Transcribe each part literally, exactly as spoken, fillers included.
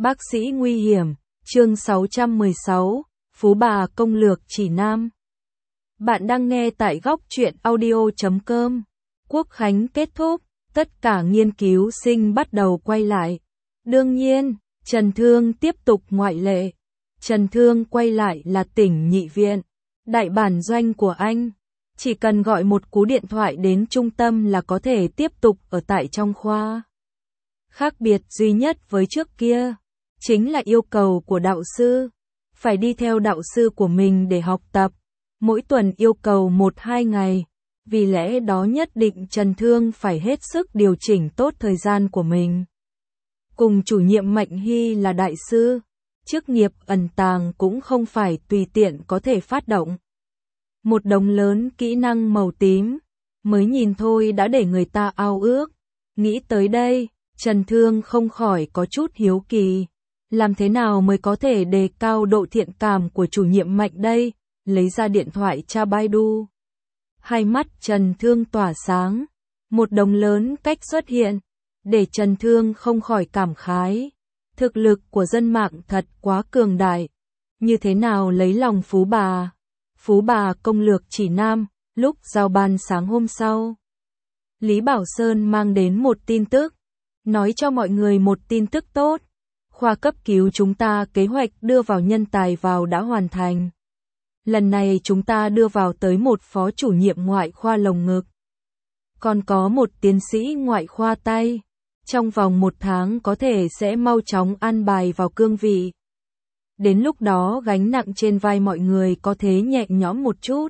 Bác sĩ nguy hiểm, chương sáu trăm mười sáu, Phú Bà công lược chỉ nam. Bạn đang nghe tại góc truyện audio chấm com. Quốc khánh kết thúc, tất cả nghiên cứu sinh bắt đầu quay lại. Đương nhiên, Trần Thương tiếp tục ngoại lệ. Trần Thương quay lại là tỉnh nhị viện, đại bản doanh của anh. Chỉ cần gọi một cú điện thoại đến trung tâm là có thể tiếp tục ở tại trong khoa. Khác biệt duy nhất với trước kia, chính là yêu cầu của đạo sư. Phải đi theo đạo sư của mình để học tập. Mỗi tuần yêu cầu một hai ngày. Vì lẽ đó nhất định Trần Thương phải hết sức điều chỉnh tốt thời gian của mình. Cùng chủ nhiệm Mạnh Hy là đại sư, chức nghiệp ẩn tàng cũng không phải tùy tiện có thể phát động. Một đống lớn kỹ năng màu tím, mới nhìn thôi đã để người ta ao ước. Nghĩ tới đây, Trần Thương không khỏi có chút hiếu kỳ. Làm thế nào mới có thể đề cao độ thiện cảm của chủ nhiệm Mạnh đây? Lấy ra điện thoại tra Baidu. Hai mắt Trần Thương tỏa sáng. Một đồng lớn cách xuất hiện. Để Trần Thương không khỏi cảm khái. Thực lực của dân mạng thật quá cường đại. Như thế nào lấy lòng Phú Bà? Phú Bà công lược chỉ nam, lúc giao ban sáng hôm sau. Lý Bảo Sơn mang đến một tin tức. Nói cho mọi người một tin tức tốt. Khoa cấp cứu chúng ta kế hoạch đưa vào nhân tài vào đã hoàn thành. Lần này chúng ta đưa vào tới một phó chủ nhiệm ngoại khoa lồng ngực. Còn có một tiến sĩ ngoại khoa tay. Trong vòng một tháng có thể sẽ mau chóng an bài vào cương vị. Đến lúc đó gánh nặng trên vai mọi người có thể nhẹ nhõm một chút.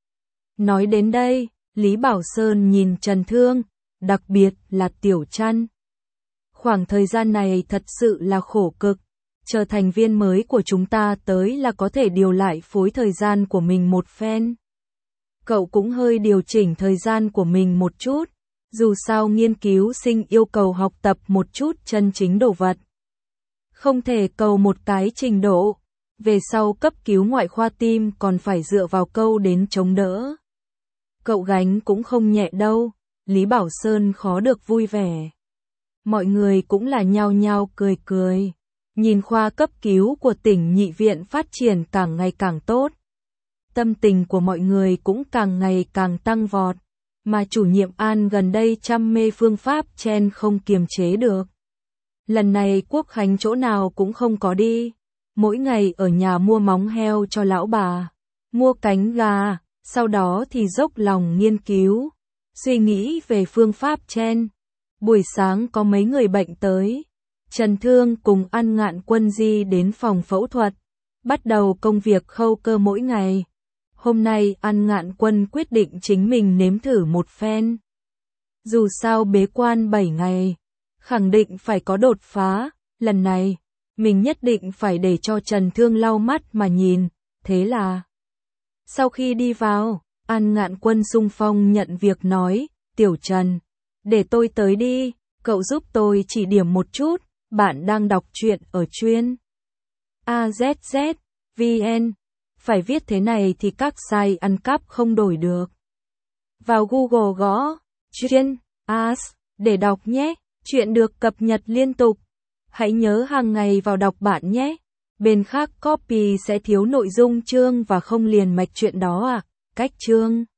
Nói đến đây, Lý Bảo Sơn nhìn Trần Thương, đặc biệt là Tiểu Trăn. Khoảng thời gian này thật sự là khổ cực, chờ thành viên mới của chúng ta tới là có thể điều lại phối thời gian của mình một phen. Cậu cũng hơi điều chỉnh thời gian của mình một chút, dù sao nghiên cứu sinh yêu cầu học tập một chút chân chính đồ vật. Không thể cầu một cái trình độ, về sau cấp cứu ngoại khoa tim còn phải dựa vào câu đến chống đỡ. Cậu gánh cũng không nhẹ đâu, Lý Bảo Sơn khó được vui vẻ. Mọi người cũng là nhao nhao cười cười. Nhìn khoa cấp cứu của tỉnh nhị viện phát triển càng ngày càng tốt. Tâm tình của mọi người cũng càng ngày càng tăng vọt. Mà chủ nhiệm An gần đây chăm mê phương pháp chen không kiềm chế được. Lần này Quốc khánh chỗ nào cũng không có đi. Mỗi ngày ở nhà mua móng heo cho lão bà. Mua cánh gà. Sau đó thì dốc lòng nghiên cứu. Suy nghĩ về phương pháp chen. Buổi sáng có mấy người bệnh tới. Trần Thương cùng An Ngạn Quân di đến phòng phẫu thuật. Bắt đầu công việc khâu cơ mỗi ngày. Hôm nay An Ngạn Quân quyết định chính mình nếm thử một phen. Dù sao bế quan bảy ngày. Khẳng định phải có đột phá. Lần này, mình nhất định phải để cho Trần Thương lau mắt mà nhìn. Thế là, sau khi đi vào, An Ngạn Quân xung phong nhận việc nói. Tiểu Trần, để tôi tới đi, cậu giúp tôi chỉ điểm một chút, bạn đang đọc truyện ở chuyên a zét zét vê en, phải viết thế này thì các site ăn cắp không đổi được. Vào Google gõ chuyên as để đọc nhé, chuyện được cập nhật liên tục. Hãy nhớ hàng ngày vào đọc bạn nhé. Bên khác copy sẽ thiếu nội dung chương và không liền mạch chuyện đó à, cách chương.